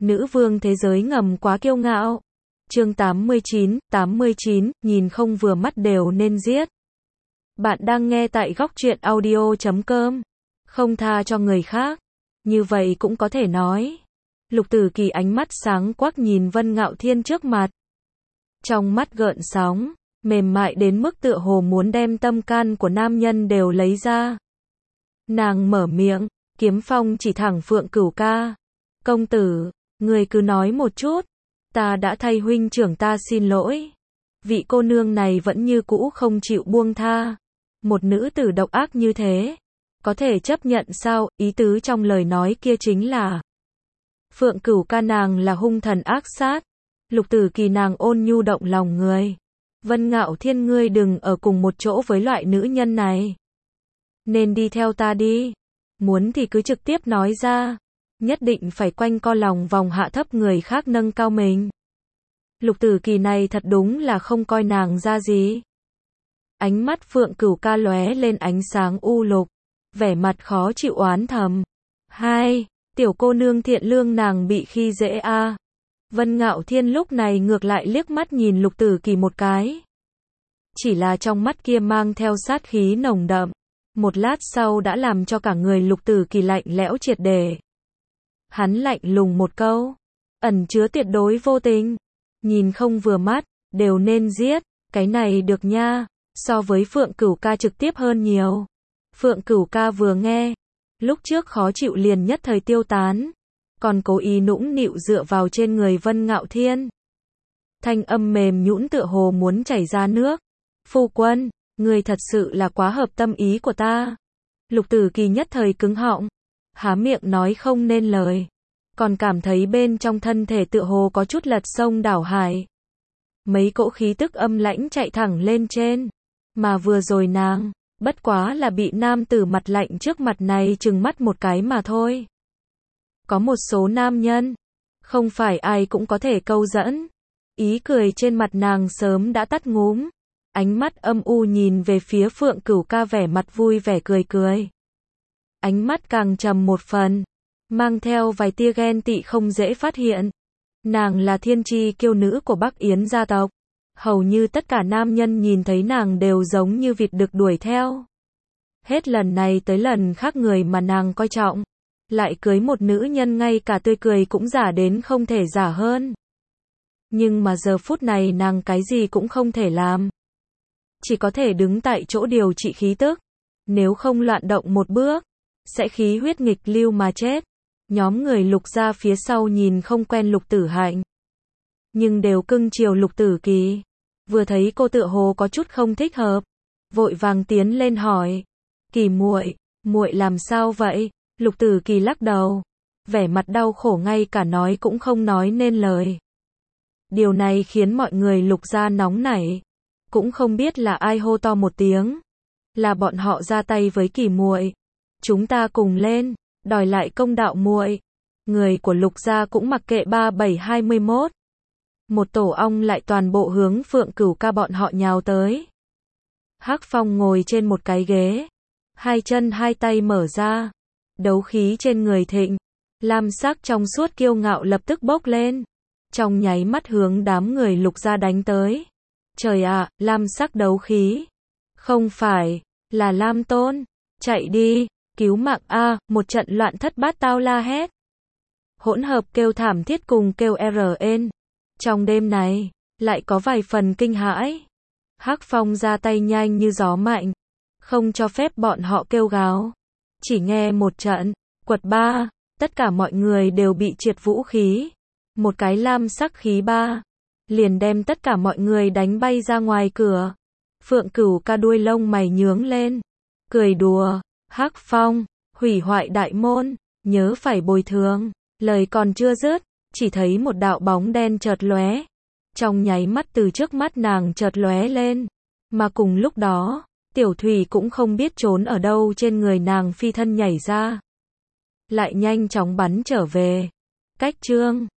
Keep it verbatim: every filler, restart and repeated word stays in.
Nữ vương thế giới ngầm quá kiêu ngạo. Chương tám mươi chín, tám mươi chín, nhìn không vừa mắt đều nên giết. Bạn đang nghe tại góc truyện audio chấm com. Không tha cho người khác. Như vậy cũng có thể nói. Lục Tử Kỳ ánh mắt sáng quắc nhìn Vân Ngạo Thiên trước mặt. Trong mắt gợn sóng, mềm mại đến mức tựa hồ muốn đem tâm can của nam nhân đều lấy ra. Nàng mở miệng, kiếm phong chỉ thẳng Phượng Cửu ca. Công tử, người cứ nói một chút, ta đã thay huynh trưởng ta xin lỗi. Vị cô nương này vẫn như cũ không chịu buông tha. Một nữ tử độc ác như thế, có thể chấp nhận sao? Ý tứ trong lời nói kia chính là Phượng Cửu ca nàng là hung thần ác sát, Lục Tử Kỳ nàng ôn nhu động lòng người. Vân Ngạo Thiên ngươi đừng ở cùng một chỗ với loại nữ nhân này. Nên đi theo ta đi. Muốn thì cứ trực tiếp nói ra. Nhất định phải quanh co lòng vòng hạ thấp người khác nâng cao mình. Lục Tử Kỳ này thật đúng là không coi nàng ra gì. Ánh mắt Phượng Cửu ca lóe lên ánh sáng u lục, vẻ mặt khó chịu oán thầm. Hai, tiểu cô nương thiện lương nàng bị khi dễ a. À. Vân Ngạo Thiên lúc này ngược lại liếc mắt nhìn Lục Tử Kỳ một cái. Chỉ là trong mắt kia mang theo sát khí nồng đậm. Một lát sau đã làm cho cả người Lục Tử Kỳ lạnh lẽo triệt để. Hắn lạnh lùng một câu, ẩn chứa tuyệt đối vô tình. Nhìn không vừa mắt, đều nên giết, cái này được nha. So với Phượng Cửu ca trực tiếp hơn nhiều. Phượng Cửu ca vừa nghe, lúc trước khó chịu liền nhất thời tiêu tán, còn cố ý nũng nịu dựa vào trên người Vân Ngạo Thiên. Thanh âm mềm nhũn tựa hồ muốn chảy ra nước. Phu quân, người thật sự là quá hợp tâm ý của ta. Lục Tử Kỳ nhất thời cứng họng, há miệng nói không nên lời, còn cảm thấy bên trong thân thể tựa hồ có chút lật sông đảo hải. Mấy cỗ khí tức âm lãnh chạy thẳng lên trên, mà vừa rồi nàng, bất quá là bị nam tử mặt lạnh trước mặt này trừng mắt một cái mà thôi. Có một số nam nhân, không phải ai cũng có thể câu dẫn. Ý cười trên mặt nàng sớm đã tắt ngúm. Ánh mắt âm u nhìn về phía Phượng Cửu ca vẻ mặt vui vẻ cười cười. Ánh mắt càng trầm một phần, mang theo vài tia ghen tị không dễ phát hiện. Nàng là thiên chi kiêu nữ của Bắc Yến gia tộc. Hầu như tất cả nam nhân nhìn thấy nàng đều giống như vịt đực đuổi theo. Hết lần này tới lần khác người mà nàng coi trọng, lại cưới một nữ nhân ngay cả tươi cười cũng giả đến không thể giả hơn. Nhưng mà giờ phút này nàng cái gì cũng không thể làm. Chỉ có thể đứng tại chỗ điều trị khí tức. Nếu không loạn động một bước, sẽ khí huyết nghịch lưu mà chết. Nhóm người Lục gia phía sau nhìn không quen Lục Tử Hạnh, nhưng đều cưng chiều Lục Tử Kỳ. Vừa thấy cô tựa hồ có chút không thích hợp, vội vàng tiến lên hỏi, Kỳ muội, muội làm sao vậy? Lục Tử Kỳ lắc đầu, vẻ mặt đau khổ ngay cả nói cũng không nói nên lời. Điều này khiến mọi người Lục gia nóng nảy, cũng không biết là ai hô to một tiếng, là bọn họ ra tay với Kỳ muội. Chúng ta cùng lên, đòi lại công đạo muội. Người của Lục gia cũng mặc kệ ba bảy hai mươi mốt. Một tổ ong lại toàn bộ hướng Phượng Cửu ca bọn họ nhào tới. Hắc Phong ngồi trên một cái ghế, hai chân hai tay mở ra, đấu khí trên người thịnh, lam sắc trong suốt kiêu ngạo lập tức bốc lên, trong nháy mắt hướng đám người Lục gia đánh tới. Trời ạ, lam sắc đấu khí, không phải là Lam Tôn, chạy đi, cứu mạng a, một trận loạn thất bát tao la hét. Hỗn hợp kêu thảm thiết cùng kêu rên. Trong đêm này, lại có vài phần kinh hãi. Hắc Phong ra tay nhanh như gió mạnh, không cho phép bọn họ kêu gào. Chỉ nghe một trận, quật ba, tất cả mọi người đều bị triệt vũ khí. Một cái lam sắc khí ba, liền đem tất cả mọi người đánh bay ra ngoài cửa. Phượng Cửu ca đuôi lông mày nhướng lên, cười đùa, Hắc Phong, hủy hoại đại môn, nhớ phải bồi thường. Lời còn chưa dứt, chỉ thấy một đạo bóng đen chợt lóe, trong nháy mắt từ trước mắt nàng chợt lóe lên, mà cùng lúc đó, Tiểu Thủy cũng không biết trốn ở đâu trên người nàng phi thân nhảy ra, lại nhanh chóng bắn trở về. Cách chương